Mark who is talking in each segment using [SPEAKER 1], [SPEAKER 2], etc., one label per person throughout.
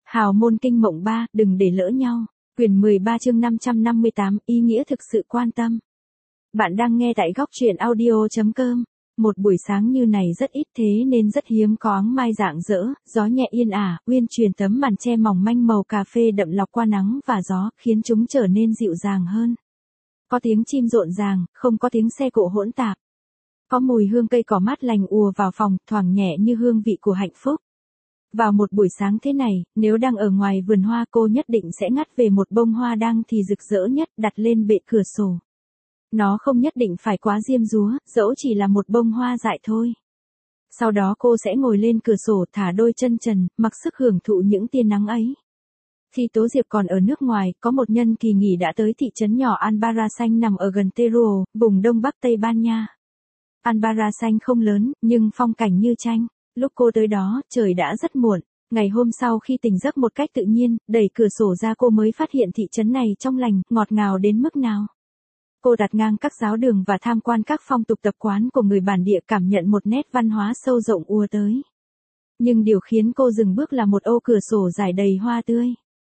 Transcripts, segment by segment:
[SPEAKER 1] Hào môn kinh mộng 3, đừng để lỡ nhau. Quyển 13 chương 558, ý nghĩa thực sự quan tâm. Bạn đang nghe tại góc truyện audio.com. Một buổi sáng như này rất ít thế nên rất hiếm có áng mai rạng rỡ, gió nhẹ yên ả, uyên truyền tấm màn che mỏng manh màu cà phê đậm lọc qua nắng và gió, khiến chúng trở nên dịu dàng hơn. Có tiếng chim rộn ràng, không có tiếng xe cộ hỗn tạp. Có mùi hương cây cỏ mát lành ùa vào phòng, thoảng nhẹ như hương vị của hạnh phúc. Vào một buổi sáng thế này, nếu đang ở ngoài vườn hoa cô nhất định sẽ ngắt về một bông hoa đang thì rực rỡ nhất đặt lên bệ cửa sổ. Nó không nhất định phải quá diêm dúa, dẫu chỉ là một bông hoa dại thôi. Sau đó cô sẽ ngồi lên cửa sổ thả đôi chân trần, mặc sức hưởng thụ những tia nắng ấy. Khi Tố Diệp còn ở nước ngoài, có một nhân kỳ nghỉ đã tới thị trấn nhỏ Albarracín nằm ở gần Teruel, vùng đông bắc Tây Ban Nha. Albarracín không lớn, nhưng phong cảnh như tranh. Lúc cô tới đó, trời đã rất muộn. Ngày hôm sau khi tỉnh giấc một cách tự nhiên, đẩy cửa sổ ra cô mới phát hiện thị trấn này trong lành, ngọt ngào đến mức nào. Cô đặt ngang các giáo đường và tham quan các phong tục tập quán của người bản địa, cảm nhận một nét văn hóa sâu rộng ùa tới. Nhưng điều khiến cô dừng bước là một ô cửa sổ rải đầy hoa tươi.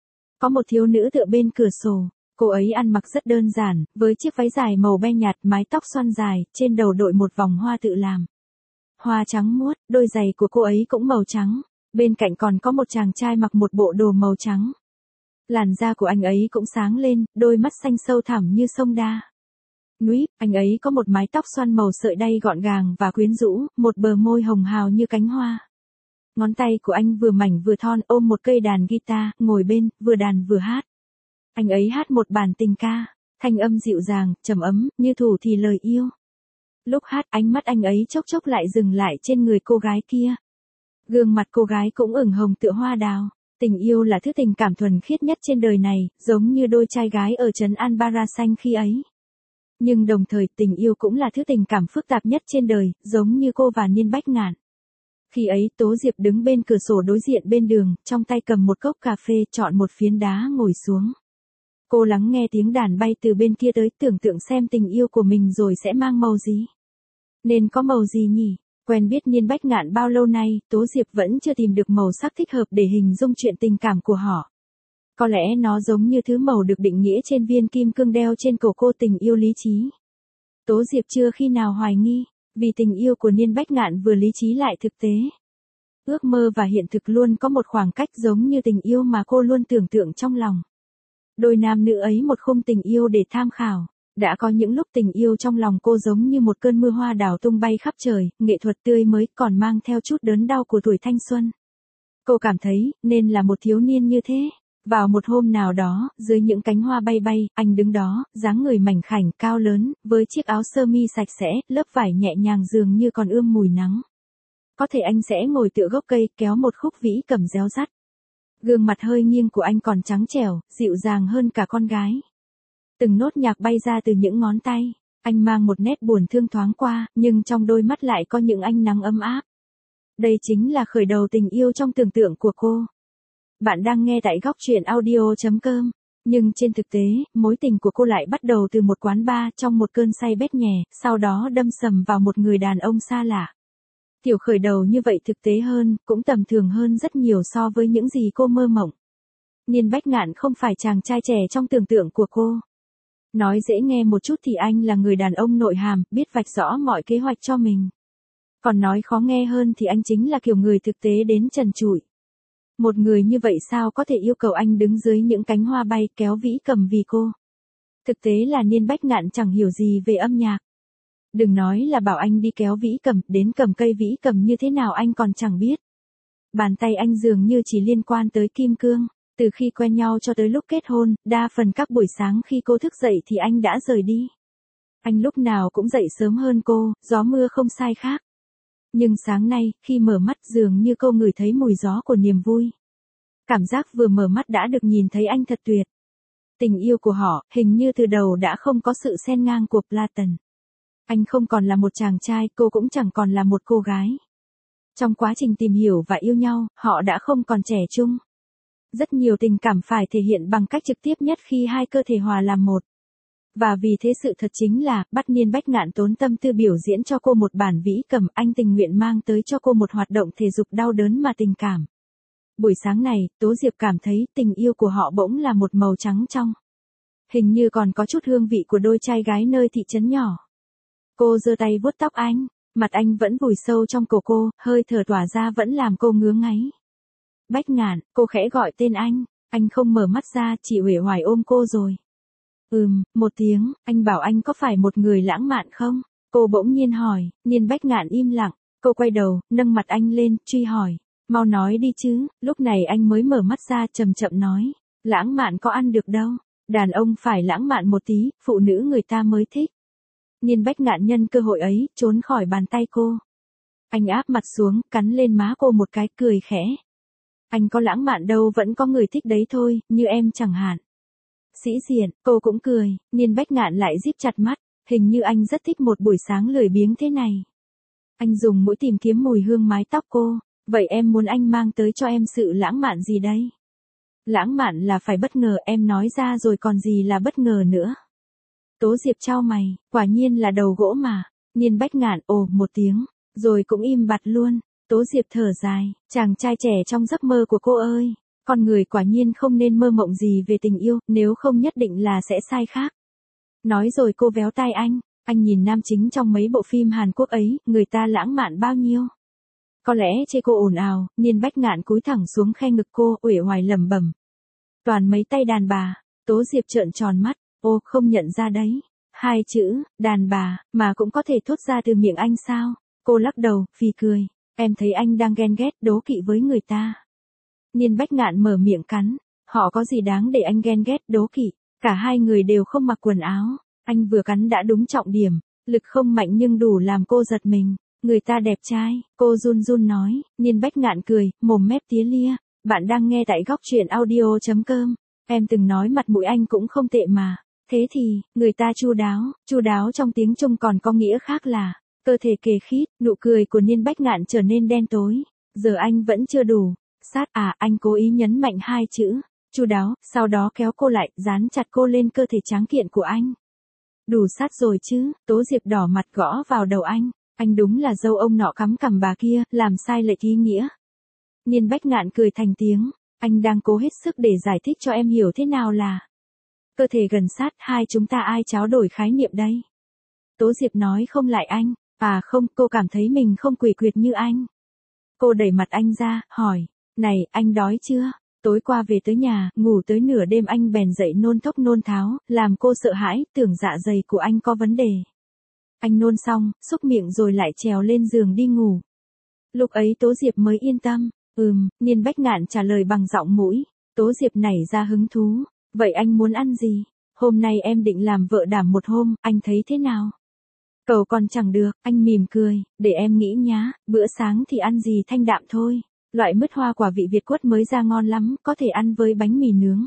[SPEAKER 1] Có một thiếu nữ tựa bên cửa sổ. Cô ấy ăn mặc rất đơn giản, với chiếc váy dài màu be nhạt, mái tóc xoăn dài, trên đầu đội một vòng hoa tự làm. Hoa trắng muốt, đôi giày của cô ấy cũng màu trắng. Bên cạnh còn có một chàng trai mặc một bộ đồ màu trắng. Làn da của anh ấy cũng sáng lên, đôi mắt xanh sâu thẳm như sông Đa. Núi, anh ấy có một mái tóc xoăn màu sợi đay gọn gàng và quyến rũ, một bờ môi hồng hào như cánh hoa. Ngón tay của anh vừa mảnh vừa thon ôm một cây đàn guitar, ngồi bên, vừa đàn vừa hát. Anh ấy hát một bản tình ca, thanh âm dịu dàng, trầm ấm, như thủ thì lời yêu. Lúc hát ánh mắt anh ấy chốc chốc lại dừng lại trên người cô gái kia. Gương mặt cô gái cũng ửng hồng tựa hoa đào. Tình yêu là thứ tình cảm thuần khiết nhất trên đời này, giống như đôi trai gái ở trấn Albarracín khi ấy. Nhưng đồng thời tình yêu cũng là thứ tình cảm phức tạp nhất trên đời, giống như cô và Niên Bách Ngạn. Khi ấy Tố Diệp đứng bên cửa sổ đối diện bên đường, trong tay cầm một cốc cà phê, chọn một phiến đá ngồi xuống. Cô lắng nghe tiếng đàn bay từ bên kia tới, tưởng tượng xem tình yêu của mình rồi sẽ mang màu gì. Nên có màu gì nhỉ? Quen biết Niên Bách Ngạn bao lâu nay, Tố Diệp vẫn chưa tìm được màu sắc thích hợp để hình dung chuyện tình cảm của họ. Có lẽ nó giống như thứ màu được định nghĩa trên viên kim cương đeo trên cổ cô, tình yêu lý trí. Tố Diệp chưa khi nào hoài nghi, vì tình yêu của Niên Bách Ngạn vừa lý trí lại thực tế. Ước mơ và hiện thực luôn có một khoảng cách, giống như tình yêu mà cô luôn tưởng tượng trong lòng. Đôi nam nữ ấy một khung tình yêu để tham khảo. Đã có những lúc tình yêu trong lòng cô giống như một cơn mưa hoa đào tung bay khắp trời, nghệ thuật tươi mới còn mang theo chút đớn đau của tuổi thanh xuân. Cô cảm thấy, nên là một thiếu niên như thế. Vào một hôm nào đó, dưới những cánh hoa bay bay, anh đứng đó, dáng người mảnh khảnh, cao lớn, với chiếc áo sơ mi sạch sẽ, lớp vải nhẹ nhàng dường như còn ươm mùi nắng. Có thể anh sẽ ngồi tựa gốc cây, kéo một khúc vĩ cầm réo rắt. Gương mặt hơi nghiêng của anh còn trắng trẻo, dịu dàng hơn cả con gái. Từng nốt nhạc bay ra từ những ngón tay, anh mang một nét buồn thương thoáng qua, nhưng trong đôi mắt lại có những ánh nắng ấm áp. Đây chính là khởi đầu tình yêu trong tưởng tượng của cô. Bạn đang nghe tại góc truyện audio.com. Nhưng trên thực tế, mối tình của cô lại bắt đầu từ một quán bar trong một cơn say bét nhè, sau đó đâm sầm vào một người đàn ông xa lạ. Kiểu khởi đầu như vậy thực tế hơn, cũng tầm thường hơn rất nhiều so với những gì cô mơ mộng. Niên Bách Ngạn không phải chàng trai trẻ trong tưởng tượng của cô. Nói dễ nghe một chút thì anh là người đàn ông nội hàm, biết vạch rõ mọi kế hoạch cho mình. Còn nói khó nghe hơn thì anh chính là kiểu người thực tế đến trần trụi. Một người như vậy sao có thể yêu cầu anh đứng dưới những cánh hoa bay kéo vĩ cầm vì cô? Thực tế là Niên Bách Ngạn chẳng hiểu gì về âm nhạc. Đừng nói là bảo anh đi kéo vĩ cầm, đến cầm cây vĩ cầm như thế nào anh còn chẳng biết. Bàn tay anh dường như chỉ liên quan tới kim cương. Từ khi quen nhau cho tới lúc kết hôn, đa phần các buổi sáng khi cô thức dậy thì anh đã rời đi. Anh lúc nào cũng dậy sớm hơn cô, gió mưa không sai khác. Nhưng sáng nay, khi mở mắt dường như cô ngửi thấy mùi gió của niềm vui. Cảm giác vừa mở mắt đã được nhìn thấy anh thật tuyệt. Tình yêu của họ, hình như từ đầu đã không có sự xen ngang của Platon. Anh không còn là một chàng trai, cô cũng chẳng còn là một cô gái. Trong quá trình tìm hiểu và yêu nhau, họ đã không còn trẻ trung. Rất nhiều tình cảm phải thể hiện bằng cách trực tiếp nhất khi hai cơ thể hòa làm một. Và vì thế sự thật chính là, bắt Niên Bách Ngạn tốn tâm tư biểu diễn cho cô một bản vĩ cầm, anh tình nguyện mang tới cho cô một hoạt động thể dục đau đớn mà tình cảm. Buổi sáng này, Tố Diệp cảm thấy tình yêu của họ bỗng là một màu trắng trong. Hình như còn có chút hương vị của đôi trai gái nơi thị trấn nhỏ. Cô giơ tay vuốt tóc anh, mặt anh vẫn vùi sâu trong cổ cô, hơi thở tỏa ra vẫn làm cô ngứa ngáy. Bách Ngạn, cô khẽ gọi tên anh không mở mắt ra, chỉ uể oải ôm cô rồi. Một tiếng, anh bảo anh có phải một người lãng mạn không? Cô bỗng nhiên hỏi, Niên Bách Ngạn im lặng, cô quay đầu, nâng mặt anh lên, truy hỏi. Mau nói đi chứ, lúc này anh mới mở mắt ra chậm chậm nói. Lãng mạn có ăn được đâu, đàn ông phải lãng mạn một tí, phụ nữ người ta mới thích. Niên Bách Ngạn nhân cơ hội ấy, trốn khỏi bàn tay cô. Anh áp mặt xuống, cắn lên má cô một cái, cười khẽ. Anh có lãng mạn đâu, vẫn có người thích đấy thôi, như em chẳng hạn. Sĩ diện, cô cũng cười, Niên Bách Ngạn lại díp chặt mắt, hình như anh rất thích một buổi sáng lười biếng thế này. Anh dùng mũi tìm kiếm mùi hương mái tóc cô, vậy em muốn anh mang tới cho em sự lãng mạn gì đây? Lãng mạn là phải bất ngờ, em nói ra rồi còn gì là bất ngờ nữa. Tố Diệp chau mày, quả nhiên là đầu gỗ mà. Niên Bách Ngạn ồ một tiếng, rồi cũng im bặt luôn. Tố Diệp thở dài, chàng trai trẻ trong giấc mơ của cô ơi. Con người quả nhiên không nên mơ mộng gì về tình yêu, nếu không nhất định là sẽ sai khác. Nói rồi cô véo tai anh nhìn nam chính trong mấy bộ phim Hàn Quốc ấy, người ta lãng mạn bao nhiêu. Có lẽ chê cô ồn ào, Niên Bách Ngạn cúi thẳng xuống khe ngực cô, uể oải lẩm bẩm. Toàn mấy tay đàn bà. Tố Diệp trợn tròn mắt, ô không nhận ra đấy. Hai chữ, đàn bà, mà cũng có thể thốt ra từ miệng anh sao? Cô lắc đầu, phì cười. Em thấy anh đang ghen ghét, đố kỵ với người ta. Niên Bách Ngạn mở miệng cắn. Họ có gì đáng để anh ghen ghét, đố kỵ. Cả hai người đều không mặc quần áo. Anh vừa cắn đã đúng trọng điểm. Lực không mạnh nhưng đủ làm cô giật mình. Người ta đẹp trai, cô run run nói. Niên Bách Ngạn cười, mồm mép tía lia. Bạn đang nghe tại góc truyện audio.com. Em từng nói mặt mũi anh cũng không tệ mà. Thế thì, người ta chu đáo trong tiếng Trung còn có nghĩa khác là, cơ thể kề khít, nụ cười của Niên Bách Ngạn trở nên đen tối. Giờ anh vẫn chưa đủ. Sát à, anh cố ý nhấn mạnh hai chữ, chu đáo, sau đó kéo cô lại, dán chặt cô lên cơ thể tráng kiện của anh. Đủ sát rồi chứ, Tố Diệp đỏ mặt gõ vào đầu anh đúng là dâu ông nọ cắm cằm bà kia, làm sai lệch ý nghĩa. Niên Bách Ngạn cười thành tiếng, anh đang cố hết sức để giải thích cho em hiểu thế nào là cơ thể gần sát, hai chúng ta ai tráo đổi khái niệm đây. Tố Diệp nói không lại anh, à không, cô cảm thấy mình không quỷ quyệt như anh. Cô đẩy mặt anh ra, hỏi, này, anh đói chưa? Tối qua về tới nhà, ngủ tới nửa đêm anh bèn dậy nôn thốc nôn tháo, làm cô sợ hãi, tưởng dạ dày của anh có vấn đề. Anh nôn xong, xúc miệng rồi lại trèo lên giường đi ngủ. Lúc ấy Tố Diệp mới yên tâm. Niên Bách Ngạn trả lời bằng giọng mũi. Tố Diệp nảy ra hứng thú. Vậy anh muốn ăn gì? Hôm nay em định làm vợ đảm một hôm, anh thấy thế nào? Cầu còn chẳng được, anh mỉm cười, để em nghĩ nhá, bữa sáng thì ăn gì thanh đạm thôi. Loại mứt hoa quả vị Việt quất mới ra ngon lắm, có thể ăn với bánh mì nướng.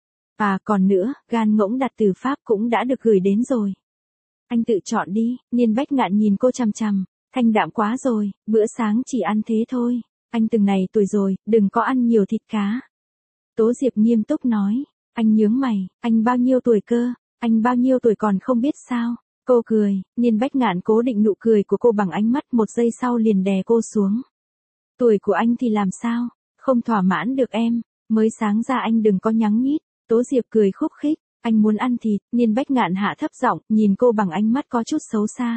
[SPEAKER 1] À còn nữa, gan ngỗng đặt từ Pháp cũng đã được gửi đến rồi. Anh tự chọn đi. Niên Bách Ngạn nhìn cô chằm chằm. Thanh đạm quá rồi, bữa sáng chỉ ăn thế thôi. Anh từng này tuổi rồi, đừng có ăn nhiều thịt cá. Tố Diệp nghiêm túc nói. Anh nhướng mày, anh bao nhiêu tuổi cơ? Anh bao nhiêu tuổi còn không biết sao? Cô cười, Niên Bách Ngạn cố định nụ cười của cô bằng ánh mắt, một giây sau liền đè cô xuống. Tuổi của anh thì làm sao? Không thỏa mãn được em. Mới sáng ra anh đừng có nhắng nhít. Tố Diệp cười khúc khích. Anh muốn ăn thịt. Niên Bách Ngạn hạ thấp giọng, nhìn cô bằng ánh mắt có chút xấu xa.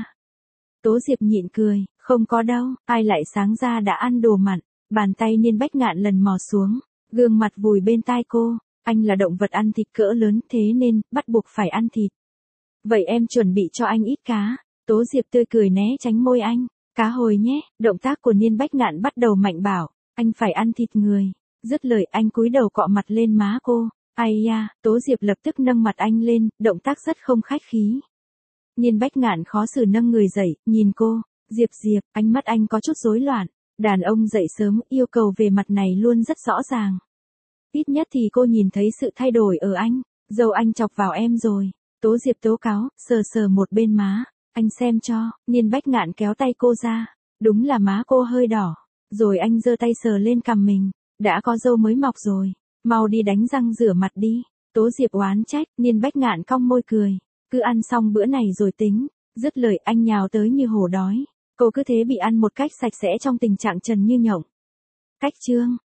[SPEAKER 1] Tố Diệp nhịn cười, không có đâu, ai lại sáng ra đã ăn đồ mặn. Bàn tay Niên Bách Ngạn lần mò xuống, gương mặt vùi bên tai cô. Anh là động vật ăn thịt cỡ lớn, thế nên, bắt buộc phải ăn thịt. Vậy em chuẩn bị cho anh ít cá. Tố Diệp tươi cười né tránh môi anh. Cá hồi nhé. Động tác của Niên Bách Ngạn bắt đầu mạnh bảo, anh phải ăn thịt người. Dứt lời anh cúi đầu cọ mặt lên má cô. Ai da, Tố Diệp lập tức nâng mặt anh lên, động tác rất không khách khí. Niên Bách Ngạn khó xử nâng người dậy, nhìn cô. Diệp, ánh mắt anh có chút rối loạn. Đàn ông dậy sớm, yêu cầu về mặt này luôn rất rõ ràng. Ít nhất thì cô nhìn thấy sự thay đổi ở anh. Dâu anh chọc vào em rồi. Tố Diệp tố cáo, sờ một bên má. Anh xem cho. Niên Bách Ngạn kéo tay cô ra. Đúng là má cô hơi đỏ. Rồi anh giơ tay sờ lên cằm mình. Đã có râu mới mọc rồi. Mau đi đánh răng rửa mặt đi. Tố Diệp oán trách. Niên Bách Ngạn cong môi cười. Cứ ăn xong bữa này rồi tính. Dứt lời anh nhào tới như hổ đói. Cô cứ thế bị ăn một cách sạch sẽ trong tình trạng trần như nhộng. Cách chương